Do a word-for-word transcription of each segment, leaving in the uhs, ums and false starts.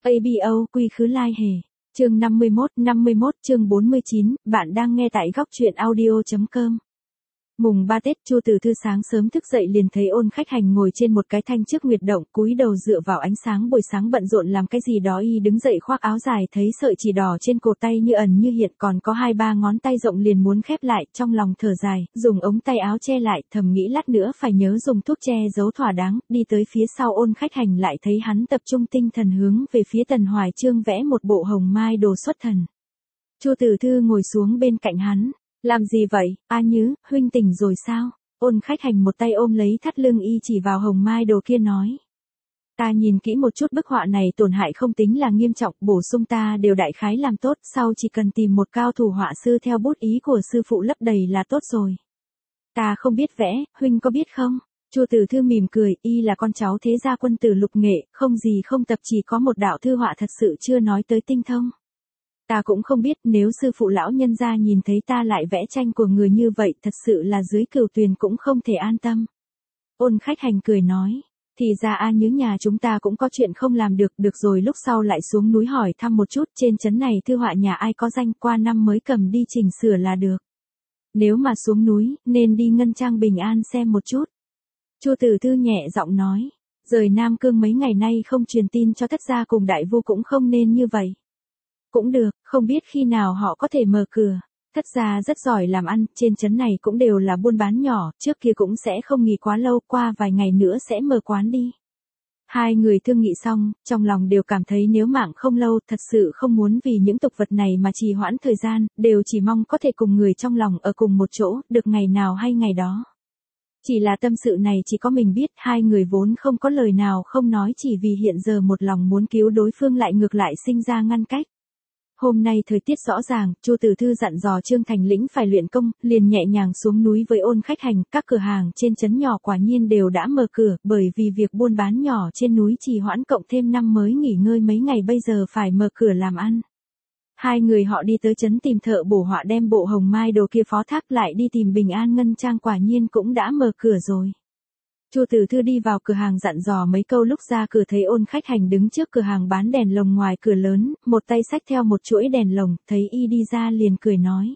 a bê o quy khứ lai hề. Chương năm mươi mốt, năm mươi mốt chương bốn mươi chín, bạn đang nghe tại góc truyện audio.com. Mùng ba Tết, Chu Từ Thư sáng sớm thức dậy liền thấy Ôn Khách Hành ngồi trên một cái thanh trước nguyệt động, cúi đầu dựa vào ánh sáng buổi sáng bận rộn làm cái gì đó. Y đứng dậy khoác áo dài, thấy sợi chỉ đỏ trên cổ tay như ẩn như hiện, còn có hai ba ngón tay rộng liền muốn khép lại, trong lòng thở dài, dùng ống tay áo che lại, thầm nghĩ lát nữa phải nhớ dùng thuốc che giấu thỏa đáng. Đi tới phía sau Ôn Khách Hành lại thấy hắn tập trung tinh thần hướng về phía Tần Hoài Chương vẽ một bộ hồng mai đồ xuất thần. Chu Từ Thư ngồi xuống bên cạnh hắn. Làm gì vậy, A Nhứ, huynh tỉnh rồi sao? Ôn Khách Hành một tay ôm lấy thắt lưng y chỉ vào hồng mai đồ kia nói. Ta nhìn kỹ một chút bức họa này tổn hại không tính là nghiêm trọng, bổ sung ta đều đại khái làm tốt, sau chỉ cần tìm một cao thủ họa sư theo bút ý của sư phụ lấp đầy là tốt rồi. Ta không biết vẽ, huynh có biết không? Chu Từ Thư mỉm cười, y là con cháu thế gia quân tử lục nghệ, không gì không tập, chỉ có một đạo thư họa thật sự chưa nói tới tinh thông. Ta cũng không biết, nếu sư phụ lão nhân gia nhìn thấy ta lại vẽ tranh của người như vậy, thật sự là dưới cửu tuyền cũng không thể an tâm. Ôn Khách Hành cười nói, thì ra A Nhứ nhà chúng ta cũng có chuyện không làm được, được rồi lúc sau lại xuống núi hỏi thăm một chút, trên trấn này thư họa nhà ai có danh, qua năm mới cầm đi chỉnh sửa là được. Nếu mà xuống núi, nên đi Ngân Trang Bình An xem một chút. Chu Từ Thư nhẹ giọng nói, rời Nam Cương mấy ngày nay không truyền tin cho thất gia cùng đại vu cũng không nên như vậy. Cũng được, không biết khi nào họ có thể mở cửa. Thất gia rất giỏi làm ăn, trên trấn này cũng đều là buôn bán nhỏ, trước kia cũng sẽ không nghỉ quá lâu, qua vài ngày nữa sẽ mở quán đi. Hai người thương nghị xong, trong lòng đều cảm thấy nếu mạng không lâu, thật sự không muốn vì những tục vật này mà trì hoãn thời gian, đều chỉ mong có thể cùng người trong lòng ở cùng một chỗ, được ngày nào hay ngày đó. Chỉ là tâm sự này chỉ có mình biết, hai người vốn không có lời nào không nói, chỉ vì hiện giờ một lòng muốn cứu đối phương lại ngược lại sinh ra ngăn cách. Hôm nay thời tiết rõ ràng, Chu Từ Thư dặn dò Trương Thành Lĩnh phải luyện công, liền nhẹ nhàng xuống núi với Ôn Khách Hành, các cửa hàng trên trấn nhỏ quả nhiên đều đã mở cửa, bởi vì việc buôn bán nhỏ trên núi trì hoãn cộng thêm năm mới nghỉ ngơi mấy ngày bây giờ phải mở cửa làm ăn. Hai người họ đi tới trấn tìm thợ bổ họa đem bộ hồng mai đồ kia phó thác, lại đi tìm Bình An Ngân Trang quả nhiên cũng đã mở cửa rồi. Chu Từ Thư đi vào cửa hàng dặn dò mấy câu, lúc ra cửa thấy Ôn Khách Hành đứng trước cửa hàng bán đèn lồng ngoài cửa lớn, một tay xách theo một chuỗi đèn lồng, thấy y đi ra liền cười nói.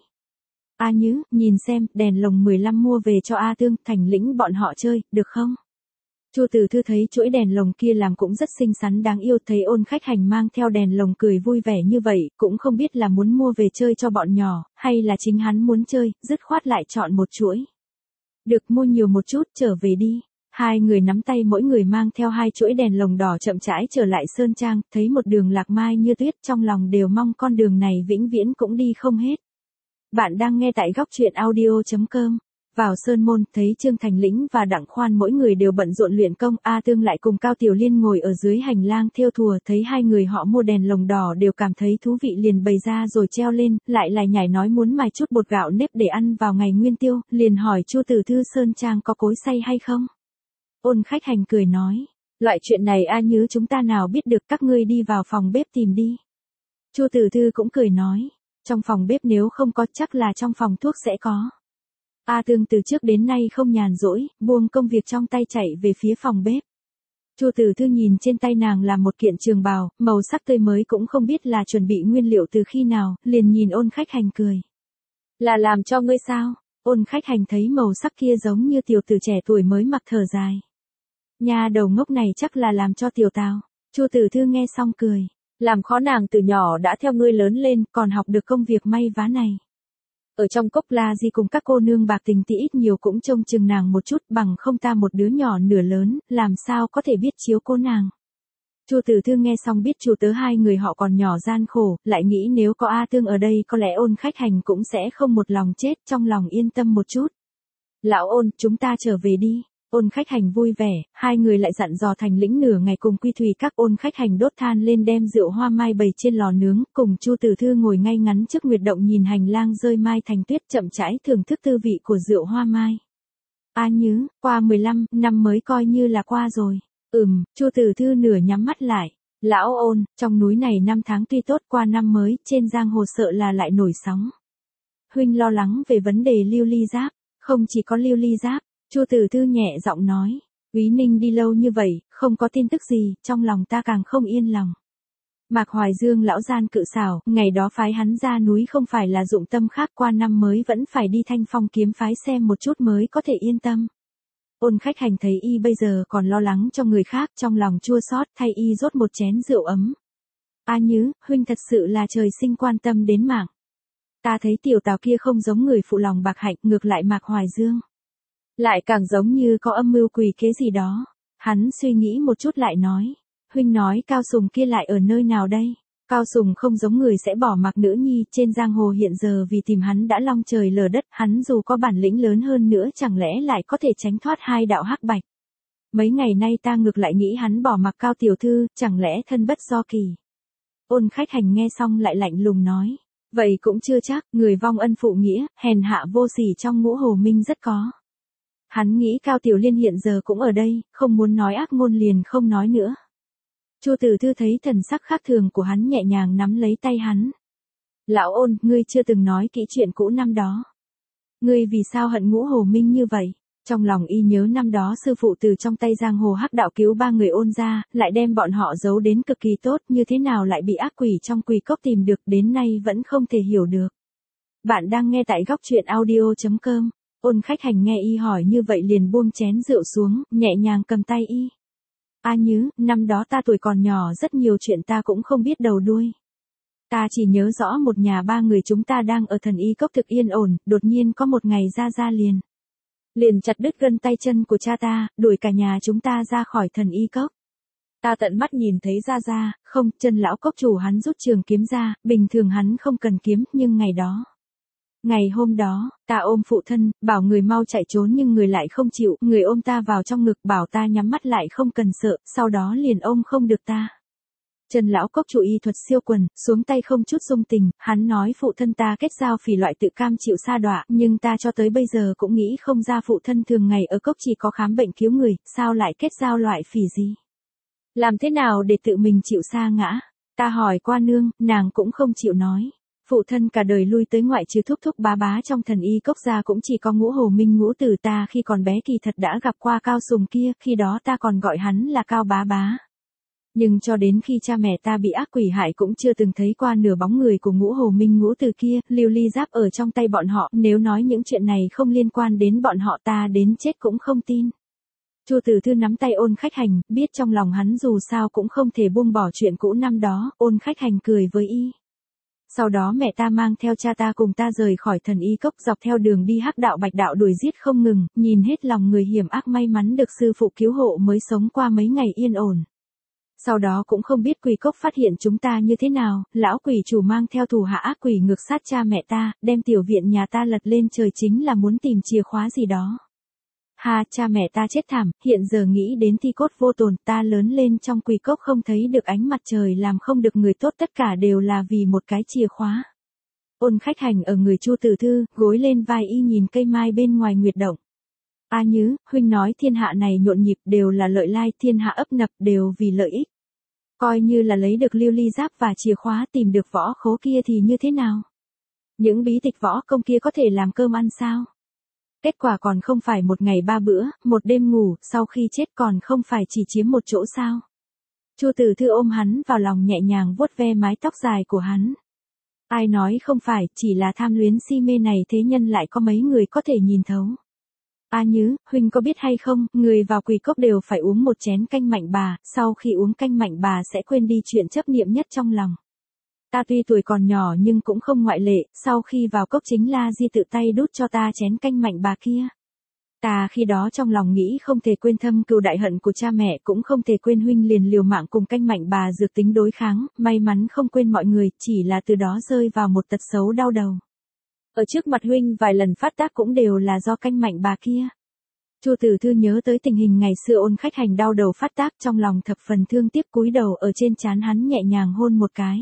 A Nhứ, nhìn xem, đèn lồng mười lăm mua về cho A Tương, Thành Lĩnh bọn họ chơi, được không? Chu Từ Thư thấy chuỗi đèn lồng kia làm cũng rất xinh xắn đáng yêu, thấy Ôn Khách Hành mang theo đèn lồng cười vui vẻ như vậy, cũng không biết là muốn mua về chơi cho bọn nhỏ, hay là chính hắn muốn chơi, dứt khoát lại chọn một chuỗi. Được, mua nhiều một chút, trở về đi. Hai người nắm tay mỗi người mang theo hai chuỗi đèn lồng đỏ chậm rãi trở lại Sơn Trang, thấy một đường lạc mai như tuyết, trong lòng đều mong con đường này vĩnh viễn cũng đi không hết. Bạn đang nghe tại góc truyện audio.com. Vào Sơn Môn, thấy Trương Thành Lĩnh và Đặng Khoan mỗi người đều bận rộn luyện công, A Tương lại cùng Cao Tiểu Liên ngồi ở dưới hành lang thêu thùa, thấy hai người họ mua đèn lồng đỏ đều cảm thấy thú vị liền bày ra rồi treo lên, lại lại nhảy nói muốn mài chút bột gạo nếp để ăn vào ngày Nguyên Tiêu, liền hỏi Chu Từ Thư Sơn Trang có cối xay hay không. Ôn Khách Hành cười nói, loại chuyện này A Nhứ chúng ta nào biết được, các ngươi đi vào phòng bếp tìm đi. Chu Từ Thư cũng cười nói, trong phòng bếp nếu không có chắc là trong phòng thuốc sẽ có. A Tương từ trước đến nay không nhàn rỗi, buông công việc trong tay chạy về phía phòng bếp. Chu Từ Thư nhìn trên tay nàng là một kiện trường bào, màu sắc tươi mới, cũng không biết là chuẩn bị nguyên liệu từ khi nào, liền nhìn Ôn Khách Hành cười. Là làm cho ngươi sao? Ôn Khách Hành thấy màu sắc kia giống như tiểu tử trẻ tuổi mới mặc thở dài. Nhà đầu ngốc này chắc là làm cho tiểu tào. Chu Từ Thư nghe xong cười. Làm khó nàng từ nhỏ đã theo ngươi lớn lên, còn học được công việc may vá này. Ở trong cốc La Di cùng các cô nương bạc tình thì ít nhiều cũng trông chừng nàng một chút, bằng không ta một đứa nhỏ nửa lớn, làm sao có thể biết chiếu cố nàng. Chu Từ Thư nghe xong biết chủ tớ hai người họ còn nhỏ gian khổ, lại nghĩ nếu có A Tương ở đây có lẽ Ôn Khách Hành cũng sẽ không một lòng chết, trong lòng yên tâm một chút. Lão Ôn, chúng ta trở về đi. Ôn Khách Hành vui vẻ, hai người lại dặn dò Thành Lĩnh nửa ngày cùng Quy Thủy các. Ôn Khách Hành đốt than lên đem rượu hoa mai bày trên lò nướng, cùng Chu Từ Thư ngồi ngay ngắn trước nguyệt động nhìn hành lang rơi mai thành tuyết, chậm rãi thưởng thức tư vị của rượu hoa mai. A Nhứ, qua mười lăm năm mới coi như là qua rồi. Ừm, Chu Từ Thư nửa nhắm mắt lại. Lão Ôn, trong núi này năm tháng tuy tốt, qua năm mới, trên giang hồ sợ là lại nổi sóng. Huynh lo lắng về vấn đề Lưu Ly Giáp, không chỉ có Lưu Ly Giáp. Chu Từ Thư nhẹ giọng nói, Úy Ninh đi lâu như vậy, không có tin tức gì, trong lòng ta càng không yên lòng. Mạc Hoài Dương lão gian cự xảo, ngày đó phái hắn ra núi không phải là dụng tâm khác, qua năm mới vẫn phải đi Thanh Phong kiếm phái xem một chút mới có thể yên tâm. Ôn Khách Hành thấy y bây giờ còn lo lắng cho người khác, trong lòng chua xót, thay y rót một chén rượu ấm. A Nhứ, huynh thật sự là trời sinh quan tâm đến mạng. Ta thấy tiểu Tào kia không giống người phụ lòng bạc hạnh, ngược lại Mạc Hoài Dương lại càng giống như có âm mưu quỷ kế gì đó. Hắn suy nghĩ một chút lại nói, huynh nói Cao Sùng kia lại ở nơi nào đây? Cao Sùng không giống người sẽ bỏ mặc nữ nhi, trên giang hồ hiện giờ vì tìm hắn đã long trời lở đất, hắn dù có bản lĩnh lớn hơn nữa chẳng lẽ lại có thể tránh thoát hai đạo hắc bạch. Mấy ngày nay ta ngược lại nghĩ hắn bỏ mặc Cao tiểu thư, chẳng lẽ thân bất do kỳ. Ôn Khách Hành nghe xong lại lạnh lùng nói, vậy cũng chưa chắc, người vong ân phụ nghĩa, hèn hạ vô sỉ trong ngũ hồ minh rất có. Hắn nghĩ Cao Tiểu Liên hiện giờ cũng ở đây, không muốn nói ác ngôn liền không nói nữa. Chu Tử Thư thấy thần sắc khác thường của hắn nhẹ nhàng nắm lấy tay hắn. Lão Ôn, ngươi chưa từng nói kỹ chuyện cũ năm đó. Ngươi vì sao hận ngũ hồ minh như vậy? Trong lòng y nhớ năm đó sư phụ từ trong tay giang hồ hắc đạo cứu ba người Ôn ra, lại đem bọn họ giấu đến cực kỳ tốt, như thế nào lại bị ác quỷ trong quỷ cốc tìm được, đến nay vẫn không thể hiểu được. Bạn đang nghe tại góc truyện audio chấm com. Ôn Khách Hành nghe y hỏi như vậy liền buông chén rượu xuống, nhẹ nhàng cầm tay y. A Nhứ, năm đó ta tuổi còn nhỏ rất nhiều chuyện ta cũng không biết đầu đuôi. Ta chỉ nhớ rõ một nhà ba người chúng ta đang ở thần y cốc thực yên ổn, đột nhiên có một ngày ra ra liền. Liền chặt đứt gân tay chân của cha ta, đuổi cả nhà chúng ta ra khỏi thần y cốc. Ta tận mắt nhìn thấy ra ra, không, chân lão cốc chủ hắn rút trường kiếm ra, bình thường hắn không cần kiếm, nhưng ngày đó. Ngày hôm đó, ta ôm phụ thân, bảo người mau chạy trốn nhưng người lại không chịu, người ôm ta vào trong ngực bảo ta nhắm mắt lại không cần sợ, sau đó liền ôm không được ta. Trần lão cốc chủ y thuật siêu quần, xuống tay không chút dung tình, hắn nói phụ thân ta kết giao phỉ loại tự cam chịu sa đọa, nhưng ta cho tới bây giờ cũng nghĩ không ra phụ thân thường ngày ở cốc chỉ có khám bệnh cứu người, sao lại kết giao loại phỉ gì? Làm thế nào để tự mình chịu sa ngã? Ta hỏi qua nương, nàng cũng không chịu nói. Phụ thân cả đời lui tới ngoại trừ thúc thúc bá bá trong thần y cốc gia cũng chỉ có ngũ hồ minh ngũ tử, ta khi còn bé kỳ thật đã gặp qua Cao Sùng kia, khi đó ta còn gọi hắn là Cao bá bá. Nhưng cho đến khi cha mẹ ta bị ác quỷ hại cũng chưa từng thấy qua nửa bóng người của ngũ hồ minh ngũ tử kia, lưu ly giáp ở trong tay bọn họ, nếu nói những chuyện này không liên quan đến bọn họ ta đến chết cũng không tin. Chu Tử Thư nắm tay Ôn Khách Hành, biết trong lòng hắn dù sao cũng không thể buông bỏ chuyện cũ năm đó, Ôn Khách Hành cười với y. Sau đó mẹ ta mang theo cha ta cùng ta rời khỏi thần y cốc, dọc theo đường đi hắc đạo bạch đạo đuổi giết không ngừng, nhìn hết lòng người hiểm ác, may mắn được sư phụ cứu hộ mới sống qua mấy ngày yên ổn. Sau đó cũng không biết quỷ cốc phát hiện chúng ta như thế nào, lão quỷ chủ mang theo thủ hạ ác quỷ ngược sát cha mẹ ta, đem tiểu viện nhà ta lật lên trời chính là muốn tìm chìa khóa gì đó. Ha, cha mẹ ta chết thảm, hiện giờ nghĩ đến thi cốt vô tồn, ta lớn lên trong quỷ cốc không thấy được ánh mặt trời, làm không được người tốt, tất cả đều là vì một cái chìa khóa. Ôn Khách Hành ở người Chu Tử Thư, gối lên vai y nhìn cây mai bên ngoài nguyệt động. A Nhứ, huynh nói thiên hạ này nhộn nhịp đều là lợi lai, thiên hạ ấp nập đều vì lợi ích. Coi như là lấy được lưu ly giáp và chìa khóa, tìm được võ khố kia thì như thế nào? Những bí tịch võ công kia có thể làm cơm ăn sao? Kết quả còn không phải một ngày ba bữa, một đêm ngủ, sau khi chết còn không phải chỉ chiếm một chỗ sao? Chu Tử Thư ôm hắn vào lòng nhẹ nhàng vuốt ve mái tóc dài của hắn. Ai nói không phải, chỉ là tham luyến si mê này thế nhân lại có mấy người có thể nhìn thấu. A Nhứ, huynh có biết hay không, người vào quỷ cốc đều phải uống một chén canh mạnh bà, sau khi uống canh mạnh bà sẽ quên đi chuyện chấp niệm nhất trong lòng. Ta tuy tuổi còn nhỏ nhưng cũng không ngoại lệ, sau khi vào cốc chính La Di tự tay đút cho ta chén canh mạnh bà kia. Ta khi đó trong lòng nghĩ không thể quên thâm cừu đại hận của cha mẹ, cũng không thể quên huynh liền liều mạng cùng canh mạnh bà dược tính đối kháng, may mắn không quên mọi người, chỉ là từ đó rơi vào một tật xấu đau đầu. Ở trước mặt huynh vài lần phát tác cũng đều là do canh mạnh bà kia. Chu Tử Thư nhớ tới tình hình ngày xưa Ôn Khách Hành đau đầu phát tác, trong lòng thập phần thương tiếc, cúi đầu ở trên trán hắn nhẹ nhàng hôn một cái.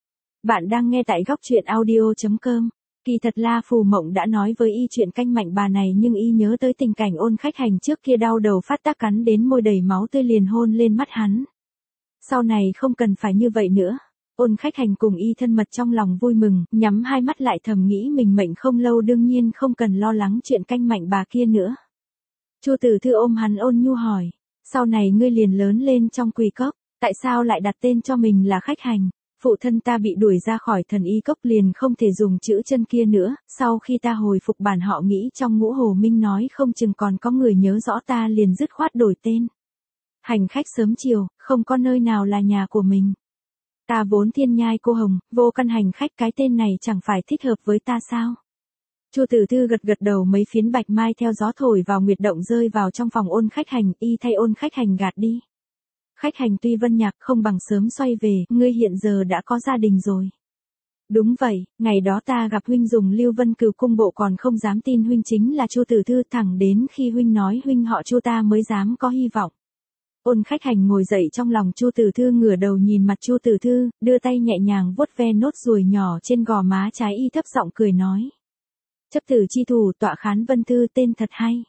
Bạn đang nghe tại góc truyện audio chấm com. Kỳ thật La Phù Mộng đã nói với y chuyện canh mạnh bà này, nhưng y nhớ tới tình cảnh Ôn Khách Hành trước kia đau đầu phát tác cắn đến môi đầy máu tươi liền hôn lên mắt hắn. Sau này không cần phải như vậy nữa. Ôn Khách Hành cùng y thân mật trong lòng vui mừng, nhắm hai mắt lại thầm nghĩ mình mệnh không lâu, đương nhiên không cần lo lắng chuyện canh mạnh bà kia nữa. Chu Tử Thư ôm hắn ôn nhu hỏi, sau này ngươi liền lớn lên trong quỷ cốc, tại sao lại đặt tên cho mình là Khách Hành? Phụ thân ta bị đuổi ra khỏi thần y cốc liền không thể dùng chữ chân kia nữa, sau khi ta hồi phục bản họ nghĩ trong Ngũ Hồ Minh nói không chừng còn có người nhớ rõ ta liền dứt khoát đổi tên. Hành khách sớm chiều, không có nơi nào là nhà của mình. Ta vốn thiên nhai cô hồng, vô căn hành khách, cái tên này chẳng phải thích hợp với ta sao? Chu Tử Thư gật gật đầu, mấy phiến bạch mai theo gió thổi vào nguyệt động rơi vào trong phòng Ôn Khách Hành, y thay Ôn Khách Hành gạt đi. Khách Hành tuy vân nhạc không bằng sớm xoay về, ngươi hiện giờ đã có gia đình rồi. Đúng vậy, ngày đó ta gặp huynh dùng Lưu Vân Cửu cung bộ còn không dám tin huynh chính là Chu Tử Thư, thẳng đến khi huynh nói huynh họ Chu ta mới dám có hy vọng. Ôn Khách Hành ngồi dậy, trong lòng Chu Tử Thư ngửa đầu nhìn mặt Chu Tử Thư, đưa tay nhẹ nhàng vuốt ve nốt ruồi nhỏ trên gò má trái, y thấp giọng cười nói. Chấp tử chi thủ, tọa khán Vân Thư, tên thật hay.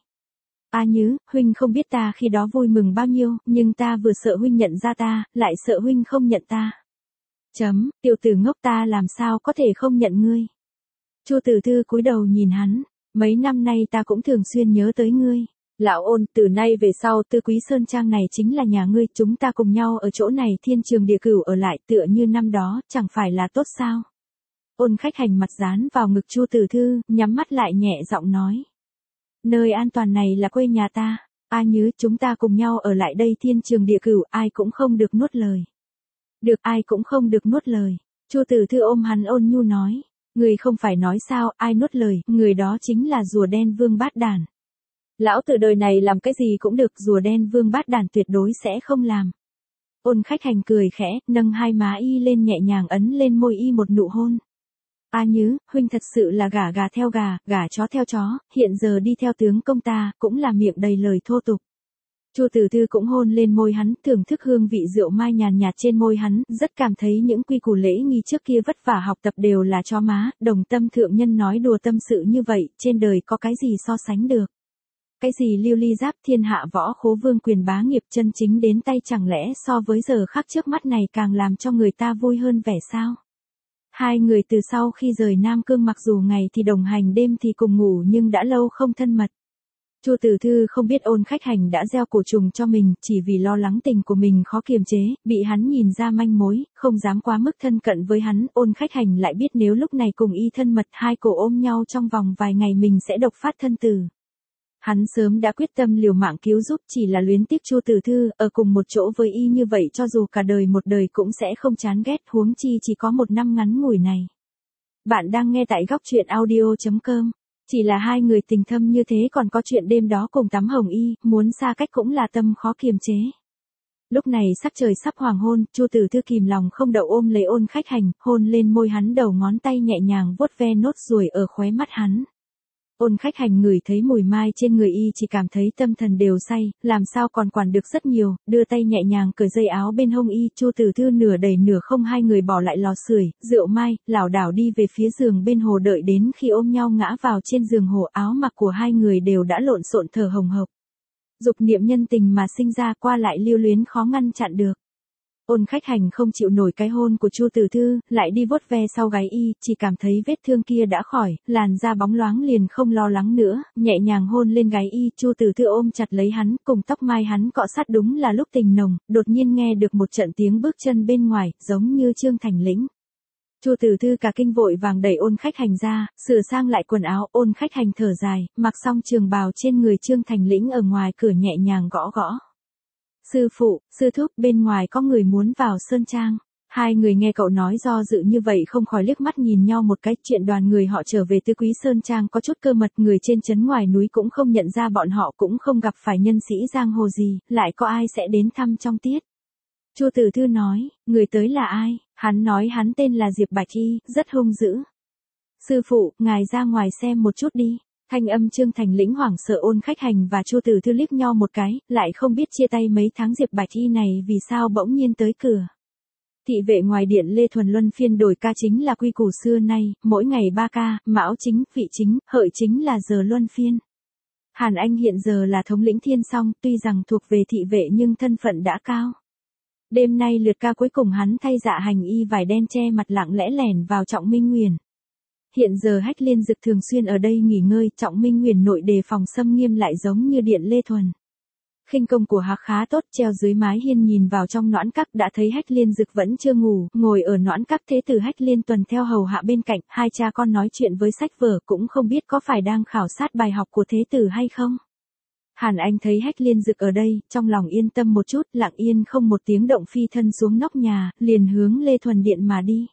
A Nhứ, huynh không biết ta khi đó vui mừng bao nhiêu, nhưng ta vừa sợ huynh nhận ra ta, lại sợ huynh không nhận ta. Chấm, tiểu tử ngốc, ta làm sao có thể không nhận ngươi. Chu Tử Thư cúi đầu nhìn hắn, mấy năm nay ta cũng thường xuyên nhớ tới ngươi. Lão Ôn, từ nay về sau Tư Quý Sơn Trang này chính là nhà ngươi, chúng ta cùng nhau ở chỗ này thiên trường địa cửu ở lại tựa như năm đó, chẳng phải là tốt sao? Ôn Khách Hành mặt dán vào ngực Chu Tử Thư, nhắm mắt lại nhẹ giọng nói. Nơi an toàn này là quê nhà ta, A Nhứ, chúng ta cùng nhau ở lại đây thiên trường địa cửu, ai cũng không được nuốt lời. Được, ai cũng không được nuốt lời. Chu Tử Thư ôm hắn ôn nhu nói. Người không phải nói sao, ai nuốt lời, người đó chính là rùa đen Vương Bát Đản. Lão tử đời này làm cái gì cũng được, rùa đen Vương Bát Đản tuyệt đối sẽ không làm. Ôn Khách Hành cười khẽ, nâng hai má y lên nhẹ nhàng ấn lên môi y một nụ hôn. A Nhứ, huynh thật sự là gả gà theo gà, gả chó theo chó, hiện giờ đi theo tướng công ta, cũng là miệng đầy lời thô tục. Chu Tử Thư cũng hôn lên môi hắn, thưởng thức hương vị rượu mai nhàn nhạt trên môi hắn, rất cảm thấy những quy củ lễ nghi trước kia vất vả học tập đều là cho má, đồng tâm thượng nhân nói đùa tâm sự như vậy, trên đời có cái gì so sánh được. Cái gì lưu ly giáp thiên hạ võ khố vương quyền bá nghiệp chân chính đến tay, chẳng lẽ so với giờ khắc trước mắt này càng làm cho người ta vui hơn vẻ sao? Hai người từ sau khi rời Nam Cương mặc dù ngày thì đồng hành đêm thì cùng ngủ nhưng đã lâu không thân mật. Chu Tử Thư không biết Ôn Khách Hành đã gieo cổ trùng cho mình, chỉ vì lo lắng tình của mình khó kiềm chế, bị hắn nhìn ra manh mối, không dám quá mức thân cận với hắn. Ôn Khách Hành lại biết nếu lúc này cùng y thân mật, hai cổ ôm nhau trong vòng vài ngày mình sẽ độc phát thân tử. Hắn sớm đã quyết tâm liều mạng cứu giúp, chỉ là luyến tiếc Chu Tử Thư, ở cùng một chỗ với y như vậy cho dù cả đời một đời cũng sẽ không chán ghét, huống chi chỉ có một năm ngắn ngủi này. Bạn đang nghe tại góc truyện audio chấm com. Chỉ là hai người tình thâm như thế còn có chuyện đêm đó cùng tắm hồng y, muốn xa cách cũng là tâm khó kiềm chế. Lúc này sắc trời sắp hoàng hôn, Chu Tử Thư kìm lòng không đậu ôm lấy Ôn Khách Hành, hôn lên môi hắn, đầu ngón tay nhẹ nhàng vuốt ve nốt ruồi ở khóe mắt hắn. Ôn Khách Hành ngửi thấy mùi mai trên người y chỉ cảm thấy tâm thần đều say, làm sao còn quản được rất nhiều, đưa tay nhẹ nhàng cởi dây áo bên hông y. Chu Tử Thư nửa đầy nửa không, hai người bỏ lại lò sưởi, rượu mai, lảo đảo đi về phía giường bên hồ, đợi đến khi ôm nhau ngã vào trên giường hồ, áo mặc của hai người đều đã lộn xộn thở hồng hộc. Dục niệm nhân tình mà sinh ra, qua lại lưu luyến khó ngăn chặn được. Ôn Khách Hành không chịu nổi cái hôn của Chu Tử Thư, lại đi vuốt ve sau gáy y, chỉ cảm thấy vết thương kia đã khỏi, làn da bóng loáng liền không lo lắng nữa, nhẹ nhàng hôn lên gáy y. Chu Tử Thư ôm chặt lấy hắn, cùng tóc mai hắn cọ sát. Đúng là lúc tình nồng, đột nhiên nghe được một trận tiếng bước chân bên ngoài, giống như Trương Thành Lĩnh. Chu Tử Thư cả kinh vội vàng đẩy Ôn Khách Hành ra, sửa sang lại quần áo. Ôn Khách Hành thở dài, mặc xong trường bào trên người Trương Thành Lĩnh ở ngoài cửa nhẹ nhàng gõ gõ. Sư phụ, sư thúc, bên ngoài có người muốn vào Sơn Trang. Hai người nghe cậu nói do dự như vậy không khỏi liếc mắt nhìn nhau một cái. Chuyện đoàn người họ trở về Tư Quý Sơn Trang có chút cơ mật, người trên trấn ngoài núi cũng không nhận ra bọn họ, cũng không gặp phải nhân sĩ giang hồ gì, lại có ai sẽ đến thăm trong tiết. Chu Tử Thư nói, người tới là ai? Hắn nói hắn tên là Diệp Bạch Y, rất hung dữ. Sư phụ, ngài ra ngoài xem một chút đi. Thanh âm Trương Thành Lĩnh hoảng sợ. Ôn Khách Hành và Chu Tử Thư liếc nhau một cái, lại không biết chia tay mấy tháng Diệp Bạch Y này vì sao bỗng nhiên tới cửa. Thị vệ ngoài điện Lê Thuần luân phiên đổi ca chính là quy củ xưa nay, mỗi ngày ba ca, mão chính, vị chính, hợi chính là giờ luân phiên. Hàn Anh hiện giờ là thống lĩnh Thiên Song, tuy rằng thuộc về thị vệ nhưng thân phận đã cao. Đêm nay lượt ca cuối cùng hắn thay dạ hành y vải đen che mặt lặng lẽ lẻn vào Trọng Minh Nguyền. Hiện giờ Hách Liên Dực thường xuyên ở đây nghỉ ngơi, Trọng Minh Nguyền nội đề phòng xâm nghiêm lại giống như điện Lê Thuần. khinh công của hắn khá tốt, treo dưới mái hiên nhìn vào trong noãn các đã thấy Hách Liên Dực vẫn chưa ngủ, ngồi ở noãn các thế tử Hách Liên Tuần theo hầu hạ bên cạnh, hai cha con nói chuyện với sách vở cũng không biết có phải đang khảo sát bài học của thế tử hay không. Hàn Anh thấy Hách Liên Dực ở đây, trong lòng yên tâm một chút, lặng yên không một tiếng động phi thân xuống nóc nhà, liền hướng Lê Thuần Điện mà đi.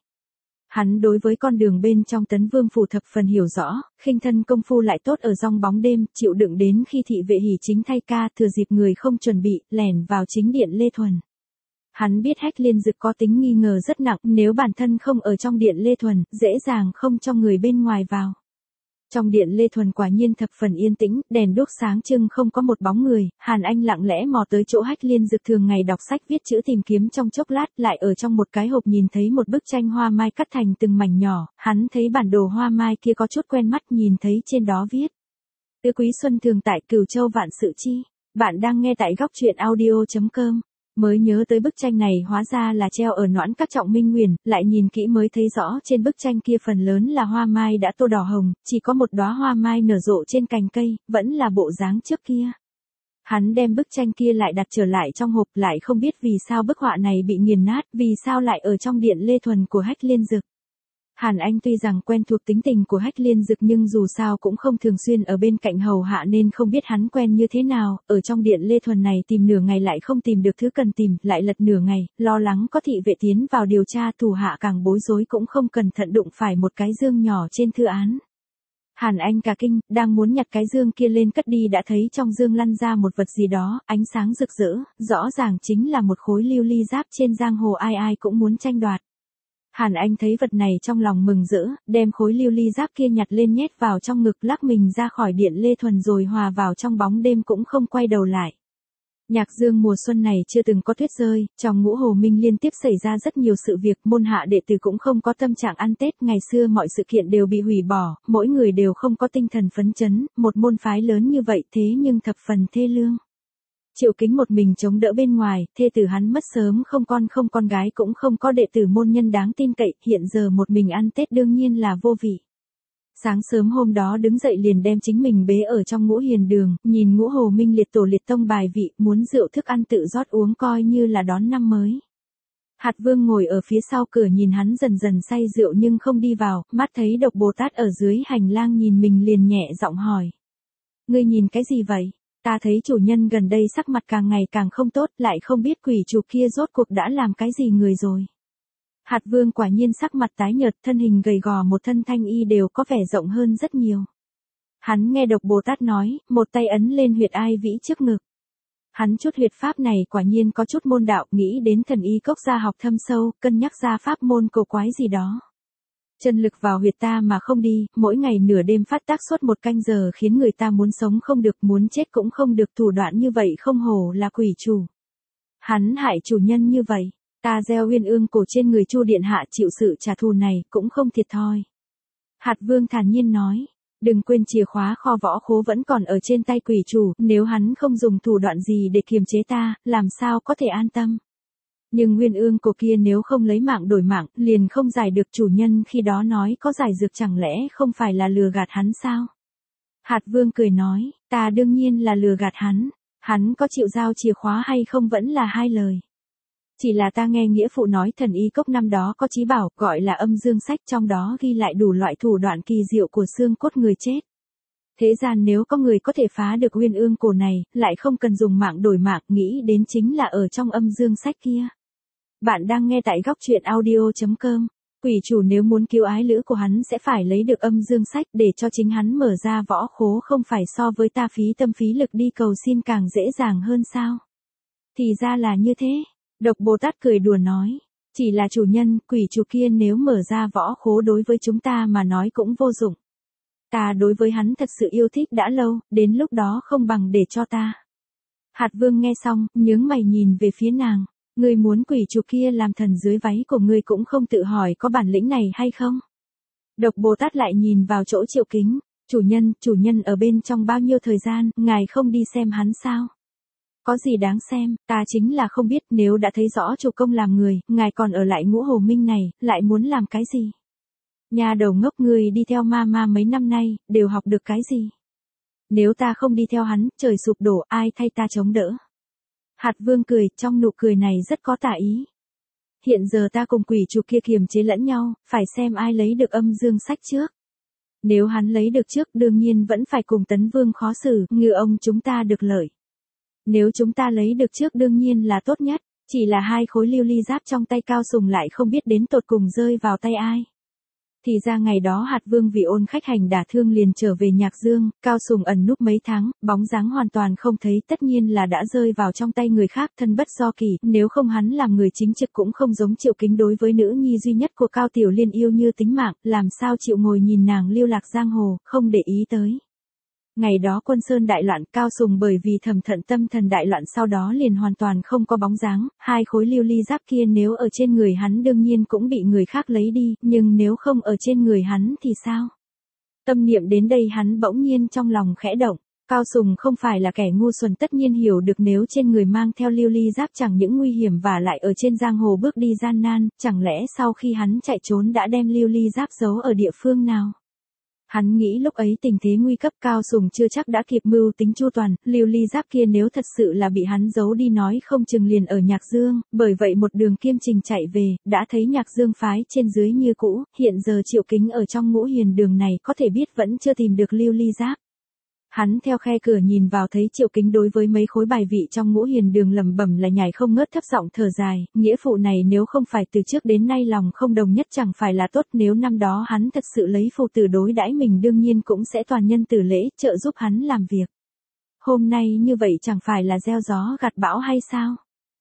Hắn đối với con đường bên trong Tấn Vương phủ thập phần hiểu rõ, khinh thân công phu lại tốt ở trong bóng đêm, chịu đựng đến khi thị vệ hỉ chính thay ca, thừa dịp người không chuẩn bị, lẻn vào chính điện Lê Thuần. Hắn biết Hách Liên Dực có tính nghi ngờ rất nặng, nếu bản thân không ở trong điện Lê Thuần, dễ dàng không cho người bên ngoài vào. Trong điện Lê Thuần quả nhiên thập phần yên tĩnh, đèn đuốc sáng trưng không có một bóng người, Hàn Anh lặng lẽ mò tới chỗ Hách Liên Dực thường ngày đọc sách viết chữ tìm kiếm trong chốc lát, lại ở trong một cái hộp nhìn thấy một bức tranh hoa mai cắt thành từng mảnh nhỏ, hắn thấy bản đồ hoa mai kia có chút quen mắt, nhìn thấy trên đó viết: Tứ Quý Xuân thường tại Cửu Châu vạn sự chi. Bạn đang nghe tại góc truyện audio chấm com. Mới nhớ tới bức tranh này hóa ra là treo ở noãn các Trọng Minh Nguyền, lại nhìn kỹ mới thấy rõ trên bức tranh kia phần lớn là hoa mai đã tô đỏ hồng, chỉ có một đóa hoa mai nở rộ trên cành cây, vẫn là bộ dáng trước kia. Hắn đem bức tranh kia lại đặt trở lại trong hộp, lại không biết vì sao bức họa này bị nghiền nát, vì sao lại ở trong điện Lê Thuần của Hách Liên Dực. Hàn Anh tuy rằng quen thuộc tính tình của Hách Liên Dực nhưng dù sao cũng không thường xuyên ở bên cạnh hầu hạ nên không biết hắn quen như thế nào, ở trong điện Lê Thuần này tìm nửa ngày lại không tìm được thứ cần tìm, lại lật nửa ngày, lo lắng có thị vệ tiến vào điều tra, thủ hạ càng bối rối cũng không cẩn thận đụng phải một cái dương nhỏ trên thư án. Hàn Anh cả kinh, đang muốn nhặt cái dương kia lên cất đi đã thấy trong dương lăn ra một vật gì đó, ánh sáng rực rỡ, rõ ràng chính là một khối lưu ly giáp trên giang hồ ai ai cũng muốn tranh đoạt. Hàn Anh thấy vật này trong lòng mừng rỡ, đem khối lưu ly giáp kia nhặt lên nhét vào trong ngực, lắc mình ra khỏi điện Lê Thuần rồi hòa vào trong bóng đêm cũng không quay đầu lại. Nhạc Dương mùa xuân này chưa từng có tuyết rơi, trong Ngũ Hồ Minh liên tiếp xảy ra rất nhiều sự việc, môn hạ đệ tử cũng không có tâm trạng ăn Tết, ngày xưa mọi sự kiện đều bị hủy bỏ, mỗi người đều không có tinh thần phấn chấn, một môn phái lớn như vậy thế nhưng thập phần thê lương. Triệu Kính một mình chống đỡ bên ngoài, thê tử hắn mất sớm, không con không con gái cũng không có đệ tử môn nhân đáng tin cậy, hiện giờ một mình ăn Tết đương nhiên là vô vị. Sáng sớm hôm đó đứng dậy liền đem chính mình bế ở trong Ngũ Hiền Đường, nhìn Ngũ Hồ Minh liệt tổ liệt tông bài vị, muốn rượu thức ăn tự rót uống coi như là đón năm mới. Hạt Vương ngồi ở phía sau cửa nhìn hắn dần dần say rượu nhưng không đi vào, mắt thấy Độc Bồ Tát ở dưới hành lang nhìn mình liền nhẹ giọng hỏi: Ngươi nhìn cái gì vậy? Ta thấy chủ nhân gần đây sắc mặt càng ngày càng không tốt, lại không biết quỷ chủ kia rốt cuộc đã làm cái gì người rồi. Hạt Vương quả nhiên sắc mặt tái nhợt, thân hình gầy gò, một thân thanh y đều có vẻ rộng hơn rất nhiều. Hắn nghe Độc Bồ Tát nói, một tay ấn lên huyệt ai vĩ trước ngực. Hắn chút huyệt pháp này quả nhiên có chút môn đạo, nghĩ đến thần y cốc gia học thâm sâu, cân nhắc ra pháp môn cầu quái gì đó. Chân lực vào huyệt ta mà không đi, mỗi ngày nửa đêm phát tác suốt một canh giờ khiến người ta muốn sống không được, muốn chết cũng không được, thủ đoạn như vậy không hổ là quỷ chủ. Hắn hại chủ nhân như vậy, ta gieo uyên ương cổ trên người Chu điện hạ chịu sự trả thù này cũng không thiệt thòi. Hạt Vương thản nhiên nói, đừng quên chìa khóa kho võ khố vẫn còn ở trên tay quỷ chủ, nếu hắn không dùng thủ đoạn gì để kiềm chế ta, làm sao có thể an tâm. Nhưng nguyên ương cổ kia nếu không lấy mạng đổi mạng, liền không giải được, chủ nhân khi đó nói có giải dược chẳng lẽ không phải là lừa gạt hắn sao? Hạt Vương cười nói, ta đương nhiên là lừa gạt hắn, hắn có chịu giao chìa khóa hay không vẫn là hai lời. Chỉ là ta nghe nghĩa phụ nói thần y cốc năm đó có chí bảo, gọi là âm dương sách, trong đó ghi lại đủ loại thủ đoạn kỳ diệu của xương cốt người chết. Thế gian nếu có người có thể phá được nguyên ương cổ này, lại không cần dùng mạng đổi mạng, nghĩ đến chính là ở trong âm dương sách kia. Bạn đang nghe tại góc truyện audio chấm com. Quỷ chủ nếu muốn cứu ái lữ của hắn sẽ phải lấy được âm dương sách để cho chính hắn mở ra võ khố, không phải so với ta phí tâm phí lực đi cầu xin càng dễ dàng hơn sao? Thì ra là như thế. Độc Bồ Tát cười đùa nói, chỉ là chủ nhân, quỷ chủ kia nếu mở ra võ khố đối với chúng ta mà nói cũng vô dụng. Ta đối với hắn thật sự yêu thích đã lâu, đến lúc đó không bằng để cho ta. Hạt Vương nghe xong, nhướng mày nhìn về phía nàng, ngươi muốn quỷ chủ kia làm thần dưới váy của ngươi cũng không tự hỏi có bản lĩnh này hay không. Độc Bồ Tát lại nhìn vào chỗ Triệu Kính, chủ nhân, chủ nhân ở bên trong bao nhiêu thời gian, ngài không đi xem hắn sao? Có gì đáng xem, ta chính là không biết, nếu đã thấy rõ chủ công làm người, ngài còn ở lại Ngũ Hồ Minh này, lại muốn làm cái gì? Nhà đầu ngốc, người đi theo ma ma mấy năm nay, đều học được cái gì? Nếu ta không đi theo hắn, trời sụp đổ, ai thay ta chống đỡ? Hạt Vương cười, trong nụ cười này rất có tà ý. Hiện giờ ta cùng quỷ chủ kia kiềm chế lẫn nhau, phải xem ai lấy được âm dương sách trước. Nếu hắn lấy được trước đương nhiên vẫn phải cùng Tấn Vương khó xử, ngư ông chúng ta được lợi. Nếu chúng ta lấy được trước đương nhiên là tốt nhất, chỉ là hai khối lưu ly giáp trong tay Cao Sùng lại không biết đến tột cùng rơi vào tay ai. Thì ra ngày đó Hạt Vương vì ôn khách hành đả thương liền trở về Nhạc Dương, Cao Sùng ẩn núp mấy tháng, bóng dáng hoàn toàn không thấy, tất nhiên là đã rơi vào trong tay người khác, thân bất do kỳ, nếu không hắn làm người chính trực cũng không giống Triệu Kính đối với nữ nhi duy nhất của Cao Tiểu Liên yêu như tính mạng, làm sao chịu ngồi nhìn nàng lưu lạc giang hồ, không để ý tới. Ngày đó Quân Sơn đại loạn, Cao Sùng bởi vì thầm thận tâm thần đại loạn sau đó liền hoàn toàn không có bóng dáng, hai khối lưu ly giáp kia nếu ở trên người hắn đương nhiên cũng bị người khác lấy đi, nhưng nếu không ở trên người hắn thì sao? Tâm niệm đến đây hắn bỗng nhiên trong lòng khẽ động, Cao Sùng không phải là kẻ ngu xuẩn, tất nhiên hiểu được nếu trên người mang theo lưu ly giáp chẳng những nguy hiểm và lại ở trên giang hồ bước đi gian nan, chẳng lẽ sau khi hắn chạy trốn đã đem lưu ly giáp giấu ở địa phương nào? Hắn nghĩ lúc ấy tình thế nguy cấp, Cao Sùng chưa chắc đã kịp mưu tính chu toàn, lưu ly giáp kia nếu thật sự là bị hắn giấu đi nói không chừng liền ở Nhạc Dương, bởi vậy một đường kiêm trình chạy về, đã thấy Nhạc Dương phái trên dưới như cũ, hiện giờ Triệu Kính ở trong Ngũ Hiền Đường này có thể biết vẫn chưa tìm được lưu ly giáp. Hắn theo khe cửa nhìn vào thấy Triệu Kính đối với mấy khối bài vị trong Ngũ Hiền Đường lẩm bẩm là nhảy không ngớt, thấp giọng thở dài, nghĩa phụ này nếu không phải từ trước đến nay lòng không đồng nhất chẳng phải là tốt, nếu năm đó hắn thật sự lấy phụ tử đối đãi mình đương nhiên cũng sẽ toàn nhân tử lễ, trợ giúp hắn làm việc. Hôm nay như vậy chẳng phải là gieo gió gặt bão hay sao?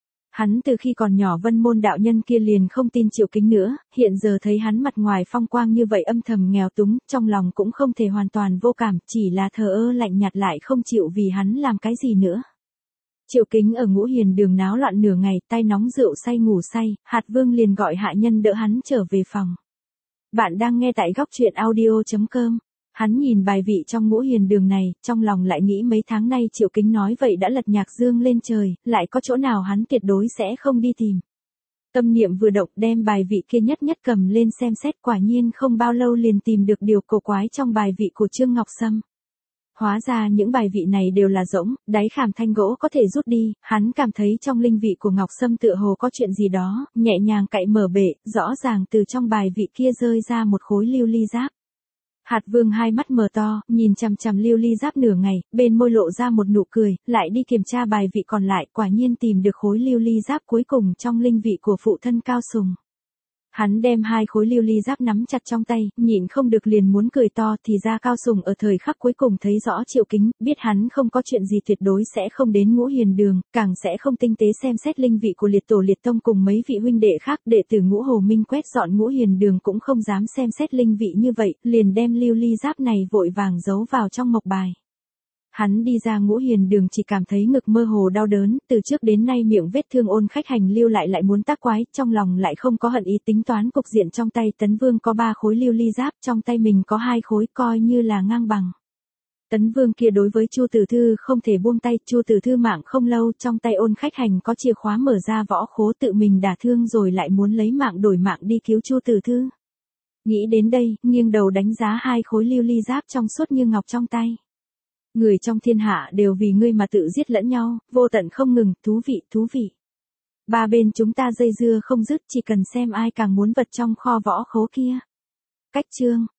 Hắn từ khi còn nhỏ Vân Môn đạo nhân kia liền không tin Triệu Kính nữa, hiện giờ thấy hắn mặt ngoài phong quang như vậy âm thầm nghèo túng, trong lòng cũng không thể hoàn toàn vô cảm, chỉ là thờ ơ lạnh nhạt lại không chịu vì hắn làm cái gì nữa. Triệu Kính ở Ngũ Hiền Đường náo loạn nửa ngày, tay nóng rượu say ngủ say, Hạt Vương liền gọi hạ nhân đỡ hắn trở về phòng. Bạn đang nghe tại góc truyện audio chấm com. Hắn nhìn bài vị trong Ngũ Hiền Đường này, trong lòng lại nghĩ mấy tháng nay Triệu Kính nói vậy đã lật Nhạc Dương lên trời, lại có chỗ nào hắn tuyệt đối sẽ không đi tìm. Tâm niệm vừa động đem bài vị kia nhất nhất cầm lên xem xét, quả nhiên không bao lâu liền tìm được điều cổ quái trong bài vị của Trương Ngọc Sâm. Hóa ra những bài vị này đều là rỗng, đáy khảm thanh gỗ có thể rút đi, hắn cảm thấy trong linh vị của Ngọc Sâm tựa hồ có chuyện gì đó, nhẹ nhàng cạy mở bể, rõ ràng từ trong bài vị kia rơi ra một khối lưu ly giáp. Hạt Vương hai mắt mở to, nhìn chằm chằm lưu ly giáp nửa ngày, bên môi lộ ra một nụ cười, lại đi kiểm tra bài vị còn lại, quả nhiên tìm được khối lưu ly giáp cuối cùng trong linh vị của phụ thân Cao Sùng. Hắn đem hai khối lưu ly giáp nắm chặt trong tay, nhịn không được liền muốn cười to, thì ra Cao Sùng ở thời khắc cuối cùng thấy rõ Triệu Kính, biết hắn không có chuyện gì tuyệt đối sẽ không đến Ngũ Hiền Đường, càng sẽ không tinh tế xem xét linh vị của liệt tổ liệt tông cùng mấy vị huynh đệ khác, đệ tử Ngũ Hồ Minh quét dọn Ngũ Hiền Đường cũng không dám xem xét linh vị như vậy, liền đem lưu ly giáp này vội vàng giấu vào trong mộc bài. Hắn đi ra Ngũ Hiền Đường chỉ cảm thấy ngực mơ hồ đau đớn, từ trước đến nay miệng vết thương ôn khách hành lưu lại lại muốn tác quái, trong lòng lại không có hận ý, tính toán cục diện trong tay Tấn Vương có ba khối lưu ly giáp, trong tay mình có hai khối, coi như là ngang bằng. Tấn Vương kia đối với Chu Tử Thư không thể buông tay, Chu Tử Thư mạng không lâu, trong tay ôn khách hành có chìa khóa mở ra võ khố, tự mình đả thương rồi lại muốn lấy mạng đổi mạng đi cứu Chu Tử Thư. Nghĩ đến đây, nghiêng đầu đánh giá hai khối lưu ly giáp trong suốt như ngọc trong tay. Người trong thiên hạ đều vì ngươi mà tự giết lẫn nhau, vô tận không ngừng, thú vị, thú vị. Ba bên chúng ta dây dưa không dứt, chỉ cần xem ai càng muốn vật trong kho võ khố kia. Cách chương